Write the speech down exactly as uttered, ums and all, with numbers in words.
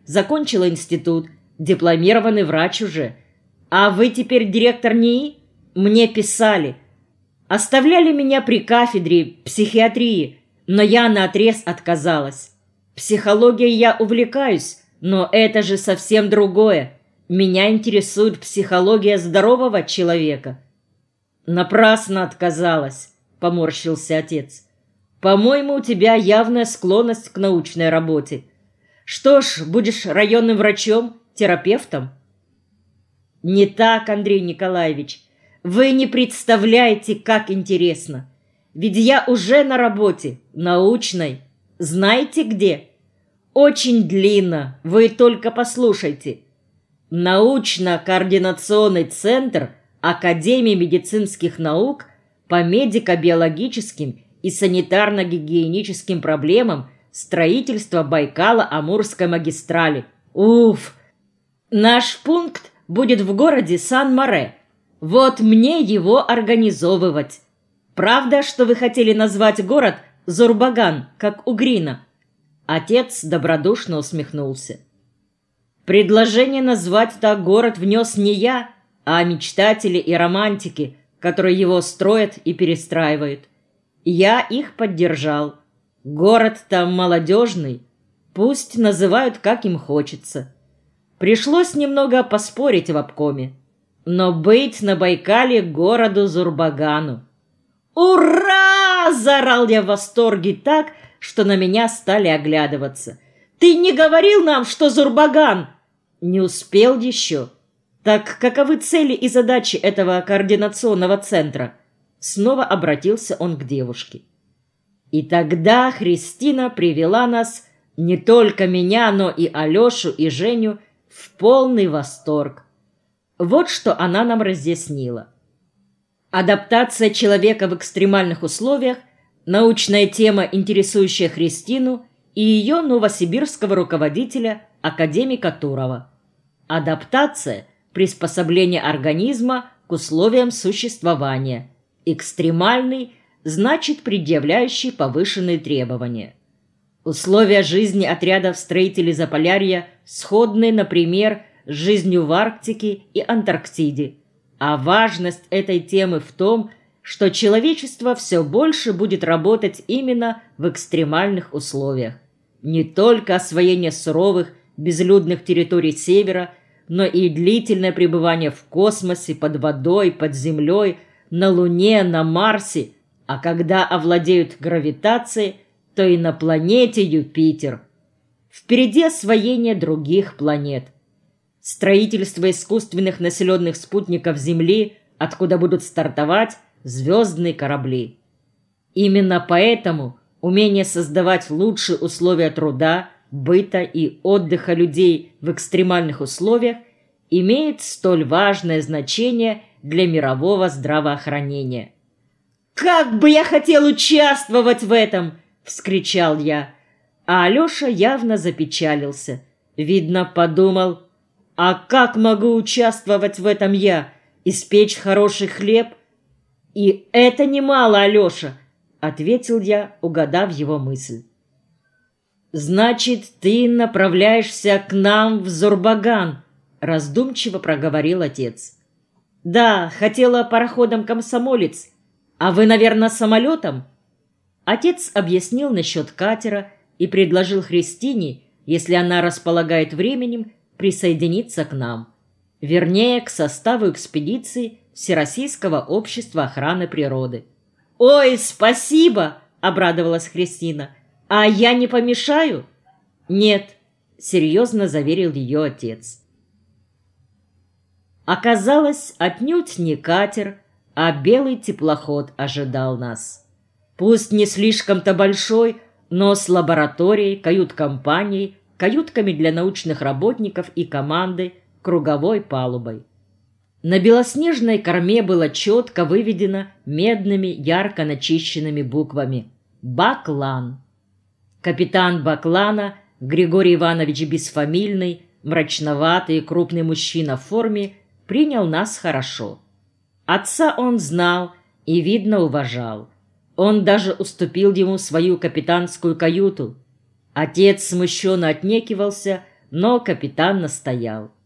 закончила институт, дипломированный врач уже. А вы теперь директор НИИ? Мне писали. Оставляли меня при кафедре психиатрии, но я наотрез отказалась. Психологией я увлекаюсь, но это же совсем другое. Меня интересует психология здорового человека. Напрасно отказалась, поморщился отец. По-моему, у тебя явная склонность к научной работе. Что ж, будешь районным врачом, терапевтом? Не так, Андрей Николаевич. Вы не представляете, как интересно. Ведь я уже на работе, научной. Знаете где? Очень длинно, вы только послушайте. Научно-координационный центр Академии медицинских наук по медико-биологическим и санитарно-гигиеническим проблемам строительства Байкало-Амурской магистрали. Уф! Наш пункт будет в городе Сан-Море. Вот мне его организовывать. Правда, что вы хотели назвать город Зурбаган, как у Грина? Отец добродушно усмехнулся. Предложение назвать так город внес не я, а мечтатели и романтики, которые его строят и перестраивают. Я их поддержал. Город там молодежный, пусть называют как им хочется. Пришлось немного поспорить в обкоме, но быть на Байкале городу Зурбагану. «Ура!» – заорал я в восторге так, что на меня стали оглядываться. «Ты не говорил нам, что Зурбаган?» «Не успел еще». «Так каковы цели и задачи этого координационного центра?» Снова обратился он к девушке. И тогда Христина привела нас, не только меня, но и Алешу и Женю, в полный восторг. Вот что она нам разъяснила. Адаптация человека в экстремальных условиях – научная тема, интересующая Христину и ее новосибирского руководителя, академика Турова. Адаптация – приспособление организма к условиям существования. Экстремальный – значит предъявляющий повышенные требования. Условия жизни отрядов строителей Заполярья сходны, например, с жизнью в Арктике и Антарктиде. А важность этой темы в том, что человечество все больше будет работать именно в экстремальных условиях. Не только освоение суровых, безлюдных территорий Севера, но и длительное пребывание в космосе, под водой, под землей, на Луне, на Марсе, а когда овладеют гравитацией, то и на планете Юпитер. Впереди освоение других планет. Строительство искусственных населенных спутников Земли, откуда будут стартовать звездные корабли. Именно поэтому умение создавать лучшие условия труда, быта и отдыха людей в экстремальных условиях имеет столь важное значение для мирового здравоохранения. «Как бы я хотел участвовать в этом!» — вскричал я. А Алеша явно запечалился. Видно, подумал, а как могу участвовать в этом я? Испечь хороший хлеб? И это немало, Алеша, — ответил я, угадав его мысль. «Значит, ты направляешься к нам в Зурбаган», — раздумчиво проговорил отец. «Да, хотела пароходом «Комсомолец». А вы, наверное, самолетом?» Отец объяснил насчет катера и предложил Христине, если она располагает временем, присоединиться к нам. Вернее, к составу экспедиции Всероссийского общества охраны природы. «Ой, спасибо!» — обрадовалась Христина. «А я не помешаю?» «Нет», — серьезно заверил ее отец. Оказалось, отнюдь не катер, а белый теплоход ожидал нас. Пусть не слишком-то большой, но с лабораторией, кают-компанией, каютками для научных работников и команды, круговой палубой. На белоснежной корме было четко выведено медными, ярко начищенными буквами «Баклан». Капитан Баклана, Григорий Иванович Бесфамильный, мрачноватый и крупный мужчина в форме, принял нас хорошо. Отца он знал и, видно, уважал. Он даже уступил ему свою капитанскую каюту. Отец смущенно отнекивался, но капитан настоял.